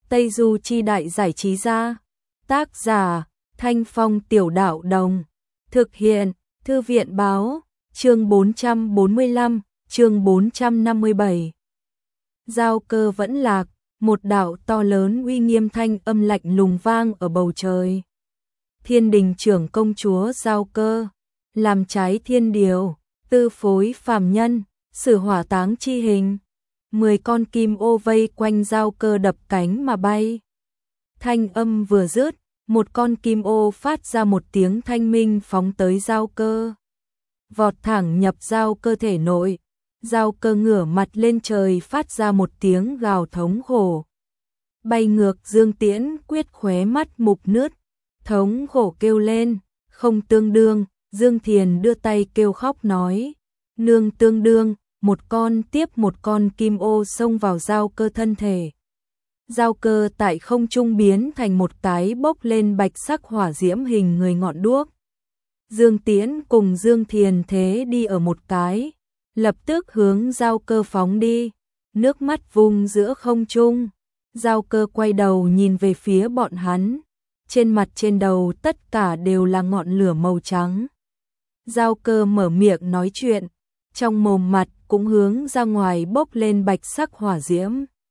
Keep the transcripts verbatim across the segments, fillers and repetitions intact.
Tây Du Chi Đại Giải Trí Gia. Tác giả, Thanh Phong Tiểu Đạo Đồng. Thực hiện, Thư viện Báo. Chương bốn trăm bốn mươi lăm, chương bốn trăm năm mươi bảy. Giao Cơ vẫn lạc, một đạo to lớn uy nghiêm thanh âm lạnh lùng vang ở bầu trời. Thiên Đình trưởng công chúa Giao Cơ, làm trái thiên điều, tư phối phàm nhân, xử hỏa táng chi hình. Mười con kim ô vây quanh Giao Cơ đập cánh mà bay. Thanh âm vừa dứt, một con kim ô phát ra một tiếng thanh minh phóng tới Giao Cơ. Vọt thẳng nhập Giao Cơ thể nội. Giao Cơ ngửa mặt lên trời phát ra một tiếng gào thống khổ. Bay ngược Dương Tiễn quyết khóe mắt mục nứt, thống khổ kêu lên, không tương đương. Dương Thiền đưa tay kêu khóc nói, nương tương đương. Một con tiếp một con kim ô xông vào Giao Cơ thân thể. Giao Cơ tại không trung biến thành một cái bốc lên bạch sắc hỏa diễm hình người ngọn đuốc. Dương Tiễn cùng Dương Thiền thế đi ở một cái, lập tức hướng Giao Cơ phóng đi, nước mắt vung giữa không trung. Giao Cơ quay đầu nhìn về phía bọn hắn, trên mặt trên đầu tất cả đều là ngọn lửa màu trắng. Giao Cơ mở miệng nói chuyện, trong mồm mặt cũng hướng ra ngoài bốc lên bạch sắc hỏa diễm.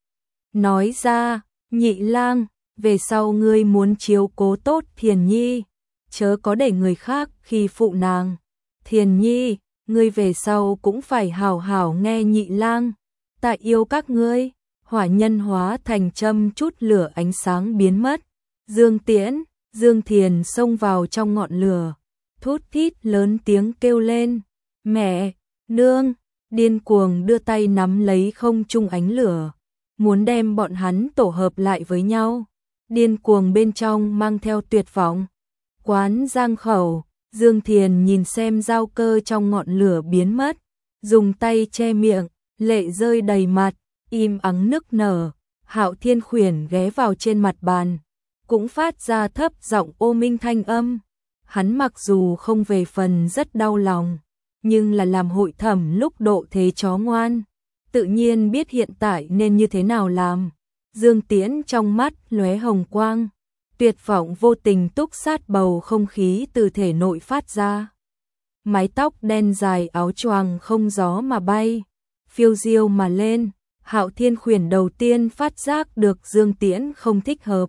Nói ra, Nhị Lang, về sau ngươi muốn chiếu cố tốt Thiền Nhi, chớ có để người khác khi phụ nàng. Thiền Nhi, ngươi về sau cũng phải hảo hảo nghe Nhị Lang, ta yêu các ngươi. Hỏa nhân hóa thành châm chút lửa ánh sáng biến mất. Dương Tiễn, Dương Thiền xông vào trong ngọn lửa, thút thít lớn tiếng kêu lên, mẹ, nương, điên cuồng đưa tay nắm lấy không trung ánh lửa, muốn đem bọn hắn tổ hợp lại với nhau. Điên cuồng bên trong mang theo tuyệt vọng. Quán Giang Khẩu, Dương Thiền nhìn xem Giao Cơ trong ngọn lửa biến mất, dùng tay che miệng, lệ rơi đầy mặt, im ắng nức nở. Hạo Thiên Khuyển ghé vào trên mặt bàn, cũng phát ra thấp giọng ô minh thanh âm. Hắn mặc dù không về phần rất đau lòng, nhưng là làm hội thẩm lúc độ thế chó ngoan, tự nhiên biết hiện tại nên như thế nào làm. Dương Tiễn trong mắt lóe hồng quang, tuyệt vọng vô tình túc sát bầu không khí từ thể nội phát ra. Mái tóc đen dài áo choàng không gió mà bay, phiêu diêu mà lên. Hạo Thiên Khuyển đầu tiên phát giác được Dương Tiễn không thích hợp,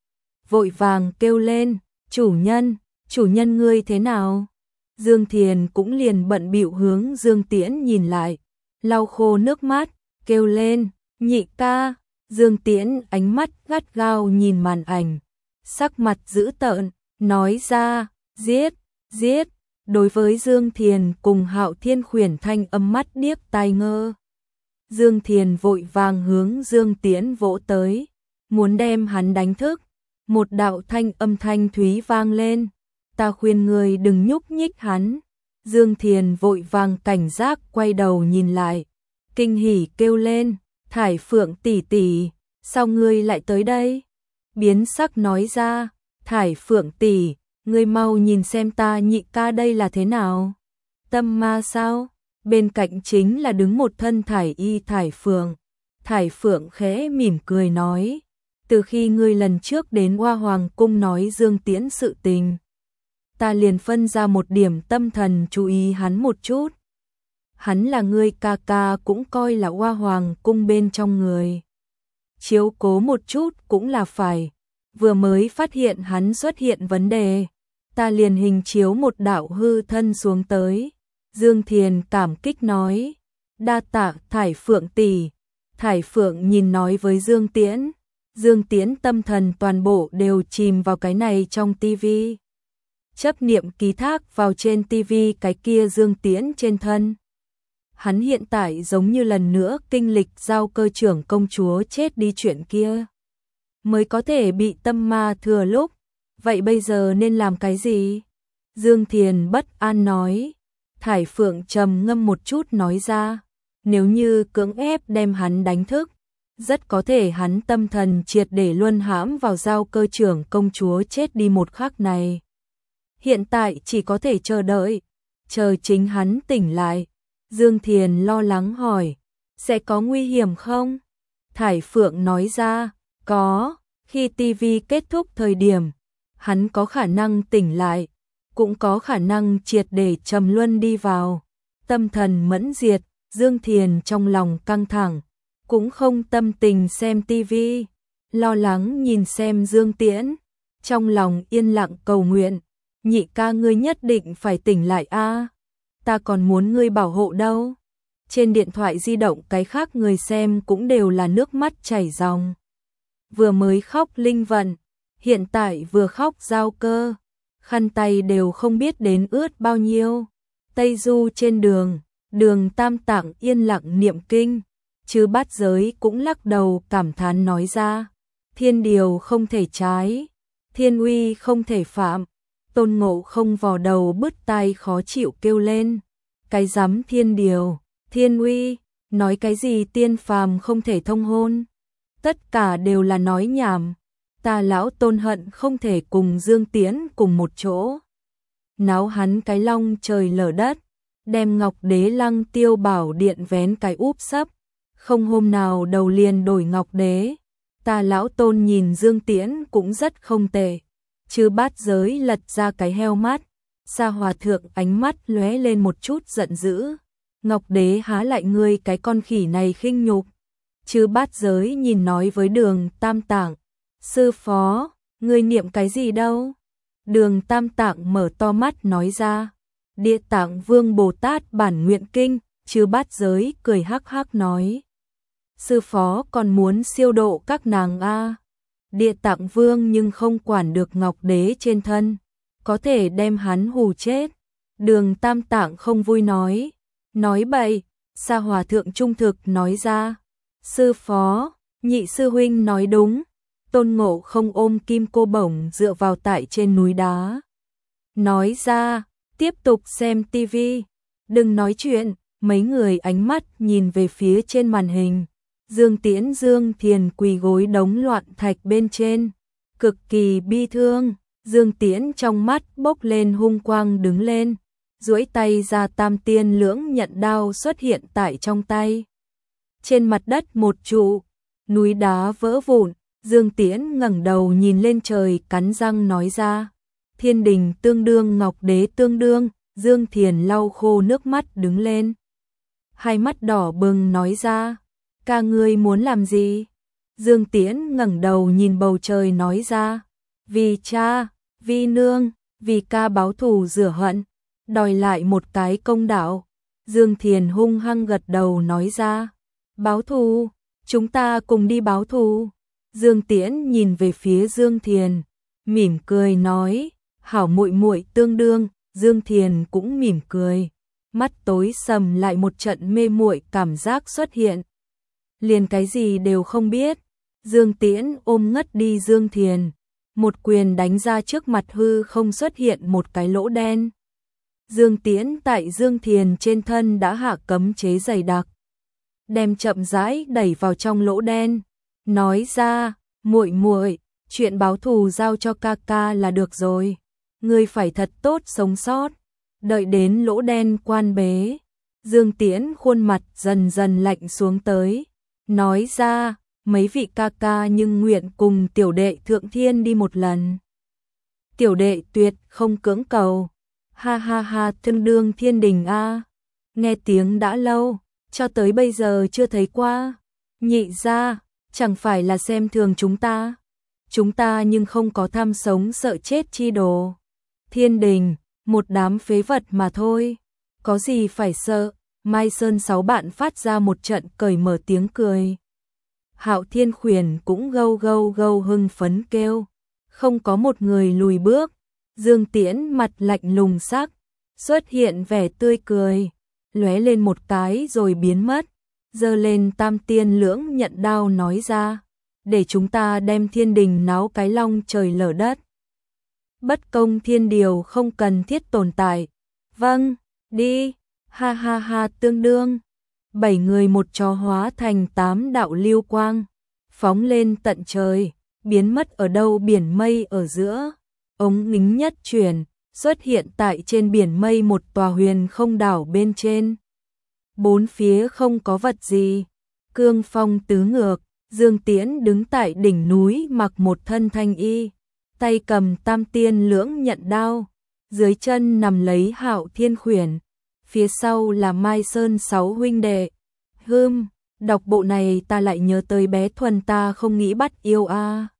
vội vàng kêu lên, chủ nhân, chủ nhân ngươi thế nào? Dương Thiền cũng liền bận bịu hướng Dương Tiễn nhìn lại, lau khô nước mắt, kêu lên, Nhị ca. Dương Tiễn ánh mắt gắt gao nhìn màn ảnh, sắc mặt dữ tợn, nói ra, giết, giết. Đối với Dương Thiền cùng Hạo Thiên Khuyển thanh âm mắt điếc tai ngơ. Dương Thiền vội vàng hướng Dương Tiễn vỗ tới, muốn đem hắn đánh thức. Một đạo thanh âm thanh thúy vang lên, ta khuyên người đừng nhúc nhích hắn. Dương Thiền vội vàng cảnh giác quay đầu nhìn lại, kinh hỉ kêu lên, Thải Phượng tỷ tỷ, sao ngươi lại tới đây? Biến sắc nói ra, Thải Phượng tỷ, ngươi mau nhìn xem ta Nhị ca đây là thế nào? Tâm ma sao? Bên cạnh chính là đứng một thân thải y Thải Phượng. Thải Phượng khẽ mỉm cười nói, từ khi ngươi lần trước đến Hoa Hoàng cung nói Dương Tiễn sự tình, ta liền phân ra một điểm tâm thần chú ý hắn một chút. Hắn là ngươi ca ca cũng coi là Hoa Hoàng cung bên trong người, chiếu cố một chút cũng là phải. Vừa mới phát hiện hắn xuất hiện vấn đề, ta liền hình chiếu một đạo hư thân xuống tới. Dương Thiền cảm kích nói, đa tạ Thải Phượng tỷ. Thải Phượng nhìn nói với Dương Tiễn, Dương Tiễn tâm thần toàn bộ đều chìm vào cái này trong tivi, chấp niệm ký thác vào trên tivi cái kia Dương Tiễn trên thân. Hắn hiện tại giống như lần nữa kinh lịch Giao Cơ trưởng công chúa chết đi chuyện kia, mới có thể bị tâm ma thừa lúc. Vậy bây giờ nên làm cái gì? Dương Thiền bất an nói. Thải Phượng trầm ngâm một chút nói ra, nếu như cưỡng ép đem hắn đánh thức, rất có thể hắn tâm thần triệt để luân hãm vào Giao Cơ trưởng công chúa chết đi một khắc này. Hiện tại chỉ có thể chờ đợi, chờ chính hắn tỉnh lại. Dương Thiền lo lắng hỏi, sẽ có nguy hiểm không? Thải Phượng nói ra, có, khi tivi kết thúc thời điểm, hắn có khả năng tỉnh lại, cũng có khả năng triệt để trầm luân đi vào. Tâm thần mẫn diệt, Dương Thiền trong lòng căng thẳng, cũng không tâm tình xem tivi, lo lắng nhìn xem Dương Tiễn, trong lòng yên lặng cầu nguyện, nhị ca ngươi nhất định phải tỉnh lại a, ta còn muốn ngươi bảo hộ đâu. Trên điện thoại di động cái khác người xem cũng đều là nước mắt chảy ròng. Vừa mới khóc Linh Vận, hiện tại vừa khóc Giao Cơ, khăn tay đều không biết đến ướt bao nhiêu. Tây Du trên đường, Đường Tam Tạng yên lặng niệm kinh, chứ Bát Giới cũng lắc đầu cảm thán nói ra, thiên điều không thể trái, thiên uy không thể phạm. Tôn Ngộ Không vò đầu bứt tai khó chịu kêu lên, cái dám thiên điều, thiên uy, nói cái gì tiên phàm không thể thông hôn, tất cả đều là nói nhảm, ta lão Tôn hận không thể cùng Dương Tiễn cùng một chỗ, náo hắn cái long trời lở đất, đem Ngọc Đế Lăng Tiêu Bảo Điện vén cái úp sấp, không hôm nào đầu liền đổi Ngọc Đế, ta lão Tôn nhìn Dương Tiễn cũng rất không tệ. Chứ Bát Giới lật ra cái heo mắt, Sa Hòa Thượng ánh mắt lóe lên một chút giận dữ, Ngọc Đế há lại ngươi cái con khỉ này khinh nhục. Chứ Bát Giới nhìn nói với Đường Tam Tạng, sư phó, ngươi niệm cái gì đâu? Đường Tam Tạng mở to mắt nói ra, Địa Tạng Vương Bồ Tát bản nguyện kinh. Chứ Bát Giới cười hắc hắc nói, sư phó còn muốn siêu độ các nàng a. Địa Tạng Vương nhưng không quản được Ngọc Đế trên thân, có thể đem hắn hù chết. Đường Tam Tạng không vui nói, nói bậy. Sa Hòa Thượng trung thực nói ra, sư phó, nhị sư huynh nói đúng. Tôn Ngộ Không ôm kim cô bổng dựa vào tại trên núi đá, nói ra, tiếp tục xem tivi, đừng nói chuyện. Mấy người ánh mắt nhìn về phía trên màn hình, Dương Tiễn Dương Thiền quỳ gối đống loạn thạch bên trên, cực kỳ bi thương. Dương Tiễn trong mắt bốc lên hung quang đứng lên, duỗi tay ra tam tiên lưỡng nhận đao xuất hiện tại trong tay. Trên mặt đất một trụ, núi đá vỡ vụn, Dương Tiễn ngẩng đầu nhìn lên trời cắn răng nói ra, thiên đình tương đương Ngọc Đế tương đương. Dương Thiền lau khô nước mắt đứng lên, hai mắt đỏ bừng nói ra, ca ngươi muốn làm gì? Dương Tiễn ngẩng đầu nhìn bầu trời nói ra, vì cha, vì nương, vì ca báo thù rửa hận, đòi lại một cái công đạo. Dương Thiền hung hăng gật đầu nói ra, báo thù, chúng ta cùng đi báo thù. Dương Tiễn nhìn về phía Dương Thiền, mỉm cười nói, hảo muội muội tương đương. Dương Thiền cũng mỉm cười, mắt tối sầm lại một trận mê muội cảm giác xuất hiện. Liền cái gì đều không biết, Dương Tiễn ôm ngất đi Dương Thiền, một quyền đánh ra trước mặt hư không xuất hiện một cái lỗ đen. Dương Tiễn tại Dương Thiền trên thân đã hạ cấm chế dày đặc, đem chậm rãi đẩy vào trong lỗ đen, nói ra, muội muội, chuyện báo thù giao cho ca ca là được rồi. Ngươi phải thật tốt sống sót, đợi đến lỗ đen quan bế. Dương Tiễn khuôn mặt dần dần lạnh xuống tới, nói ra, mấy vị ca ca nhưng nguyện cùng tiểu đệ thượng thiên đi một lần. Tiểu đệ tuyệt không cưỡng cầu, ha ha ha tương đương thiên đình a. Nghe tiếng đã lâu, cho tới bây giờ chưa thấy qua. Nhị ra, chẳng phải là xem thường chúng ta. Chúng ta nhưng không có tham sống sợ chết chi đồ. Thiên đình, một đám phế vật mà thôi, có gì phải sợ. Mai Sơn sáu bạn phát ra một trận cởi mở tiếng cười. Hạo Thiên Khuyển cũng gâu gâu gâu hưng phấn kêu, không có một người lùi bước. Dương Tiễn mặt lạnh lùng sắc, xuất hiện vẻ tươi cười, lóe lên một cái rồi biến mất, giơ lên tam tiên lưỡng nhận đao nói ra, để chúng ta đem thiên đình náo cái long trời lở đất. Bất công thiên điều không cần thiết tồn tại. Vâng, đi, ha ha ha tương đương. Bảy người một chó hóa thành tám đạo lưu quang, phóng lên tận trời, biến mất ở đâu biển mây ở giữa. Ống nghính nhất chuyển, xuất hiện tại trên biển mây một tòa huyền không đảo bên trên. Bốn phía không có vật gì, cương phong tứ ngược, Dương Tiễn đứng tại đỉnh núi mặc một thân thanh y, tay cầm tam tiên lưỡng nhận đao, dưới chân nằm lấy Hạo Thiên Khuyển, phía sau là Mai Sơn sáu huynh đệ. Hưm, đọc bộ này ta lại nhớ tới bé Thuần ta không nghĩ bắt yêu a.